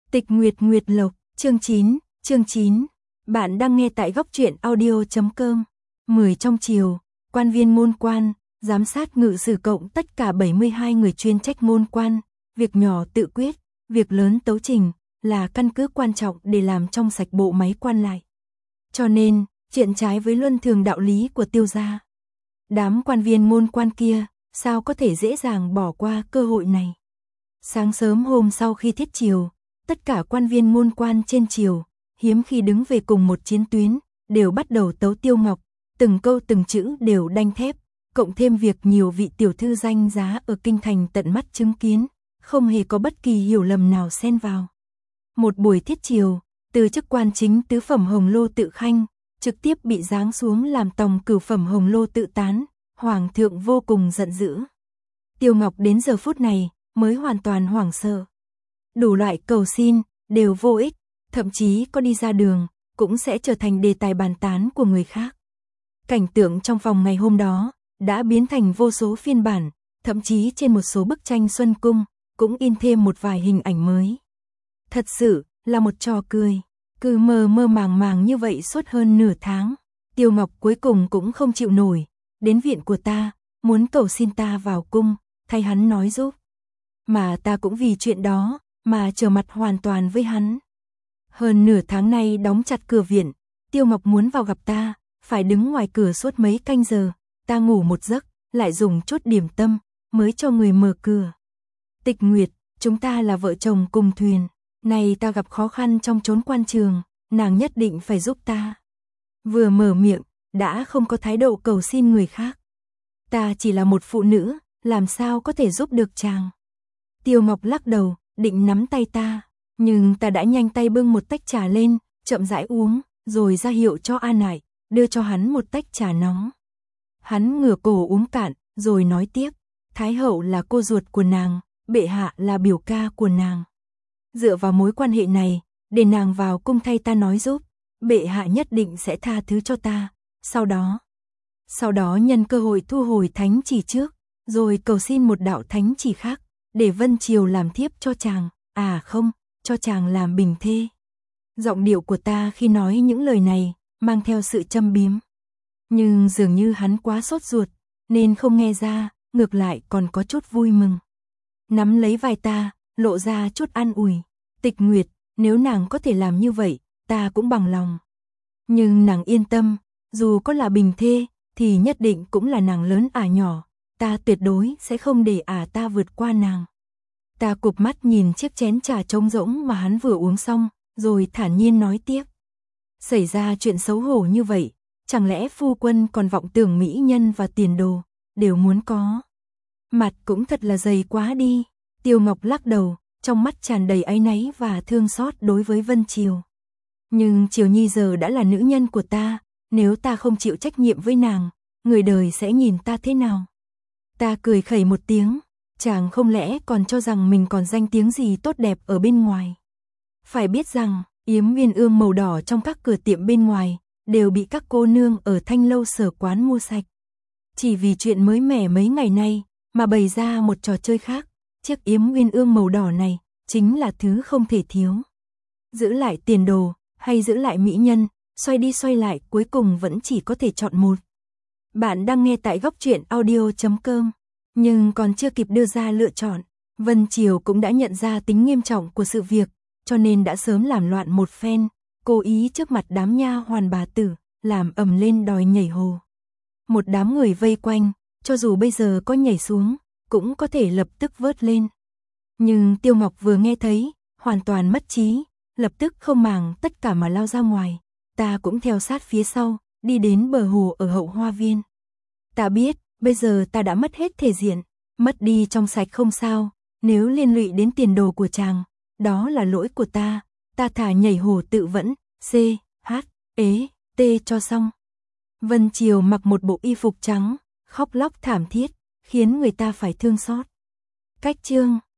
Tịch Nguyệt Nguyệt Lộc, chương 9. Bạn đang nghe tại góc truyện audio.com. 10 trong chiều, quan viên môn quan, giám sát ngự sử cộng tất cả 72 người chuyên trách môn quan, việc nhỏ tự quyết, việc lớn tấu trình, là căn cứ quan trọng để làm trong sạch bộ máy quan lại. Cho nên, chuyện trái với luân thường đạo lý của Tiêu gia. Đám quan viên môn quan kia, sao có thể dễ dàng bỏ qua cơ hội này. Sáng sớm hôm sau khi thiết triều, tất cả quan viên môn quan trên triều, hiếm khi đứng về cùng một chiến tuyến, đều bắt đầu tấu Tiêu Ngọc, từng câu từng chữ đều đanh thép, cộng thêm việc nhiều vị tiểu thư danh giá ở kinh thành tận mắt chứng kiến, không hề có bất kỳ hiểu lầm nào xen vào. Một buổi thiết triều, từ chức quan chính tứ phẩm Hồng Lô Tự Khanh, trực tiếp bị giáng xuống làm tòng cửu phẩm Hồng Lô Tự Tán, hoàng thượng vô cùng giận dữ. Tiêu Ngọc đến giờ phút này mới hoàn toàn hoảng sợ. Đủ loại cầu xin đều vô ích, thậm chí có đi ra đường cũng sẽ trở thành đề tài bàn tán của người khác. Cảnh tượng trong phòng ngày hôm đó đã biến thành vô số phiên bản, thậm chí trên một số bức tranh Xuân Cung cũng in thêm một vài hình ảnh mới. Thật sự là một trò cười, cứ mơ mơ màng như vậy suốt hơn nửa tháng. Tiêu Ngọc cuối cùng cũng không chịu nổi, đến viện của ta, muốn cầu xin ta vào cung, thay hắn nói giúp. Mà ta cũng vì chuyện đó mà trở mặt hoàn toàn với hắn. Hơn nửa tháng nay đóng chặt cửa viện, Tiêu Ngọc muốn vào gặp ta, phải đứng ngoài cửa suốt mấy canh giờ, ta ngủ một giấc, lại dùng chút điểm tâm, mới cho người mở cửa. Tịch Nguyệt, chúng ta là vợ chồng cùng thuyền, này ta gặp khó khăn trong chốn quan trường, nàng nhất định phải giúp ta. Vừa mở miệng, đã không có thái độ cầu xin người khác. Ta chỉ là một phụ nữ, làm sao có thể giúp được chàng. Tiêu Ngọc lắc đầu, định nắm tay ta, nhưng ta đã nhanh tay bưng một tách trà lên, chậm rãi uống, rồi ra hiệu cho A Nại, đưa cho hắn một tách trà nóng. Hắn ngửa cổ uống cạn, rồi nói tiếp, Thái hậu là cô ruột của nàng, bệ hạ là biểu ca của nàng. Dựa vào mối quan hệ này, để nàng vào cung thay ta nói giúp, bệ hạ nhất định sẽ tha thứ cho ta. Sau đó nhân cơ hội thu hồi thánh chỉ trước, rồi cầu xin một đạo thánh chỉ khác, để Vân Triều làm thiếp cho chàng, không, cho chàng làm bình thê. Giọng điệu của ta khi nói những lời này, mang theo sự châm biếm. Nhưng dường như hắn quá sốt ruột, nên không nghe ra, ngược lại còn có chút vui mừng. Nắm lấy vai ta, lộ ra chút an ủi. Tịch Nguyệt, nếu nàng có thể làm như vậy, ta cũng bằng lòng. Nhưng nàng yên tâm, dù có là bình thê, thì nhất định cũng là nàng lớn nhỏ. Ta tuyệt đối sẽ không để ta vượt qua nàng. Ta cụp mắt nhìn chiếc chén trà trống rỗng mà hắn vừa uống xong, rồi thản nhiên nói tiếp. Xảy ra chuyện xấu hổ như vậy, chẳng lẽ phu quân còn vọng tưởng mỹ nhân và tiền đồ, đều muốn có. Mặt cũng thật là dày quá đi. Tiêu Ngọc lắc đầu, trong mắt tràn đầy áy náy và thương xót đối với Vân Triều. Nhưng Triều Nhi giờ đã là nữ nhân của ta, nếu ta không chịu trách nhiệm với nàng, người đời sẽ nhìn ta thế nào? Ta cười khẩy một tiếng, chàng không lẽ còn cho rằng mình còn danh tiếng gì tốt đẹp ở bên ngoài. Phải biết rằng, yếm uyên ương màu đỏ trong các cửa tiệm bên ngoài, đều bị các cô nương ở Thanh Lâu Sở Quán mua sạch. Chỉ vì chuyện mới mẻ mấy ngày nay, mà bày ra một trò chơi khác, chiếc yếm uyên ương màu đỏ này, chính là thứ không thể thiếu. Giữ lại tiền đồ, hay giữ lại mỹ nhân, xoay đi xoay lại cuối cùng vẫn chỉ có thể chọn một. Bạn đang nghe tại góc truyện audio.com, nhưng còn chưa kịp đưa ra lựa chọn, Vân Triều cũng đã nhận ra tính nghiêm trọng của sự việc, cho nên đã sớm làm loạn một phen, cố ý trước mặt đám nha hoàn bà tử, làm ầm lên đòi nhảy hồ. Một đám người vây quanh, cho dù bây giờ có nhảy xuống, cũng có thể lập tức vớt lên. Nhưng Tiêu Ngọc vừa nghe thấy, hoàn toàn mất trí, lập tức không màng tất cả mà lao ra ngoài. Ta cũng theo sát phía sau, đi đến bờ hồ ở hậu hoa viên. Ta biết, bây giờ ta đã mất hết thể diện, mất đi trong sạch không sao, nếu liên lụy đến tiền đồ của chàng, đó là lỗi của ta thả nhảy hồ tự vẫn, CHT cho xong. Vân Triều mặc một bộ y phục trắng, khóc lóc thảm thiết, khiến người ta phải thương xót. Cách chương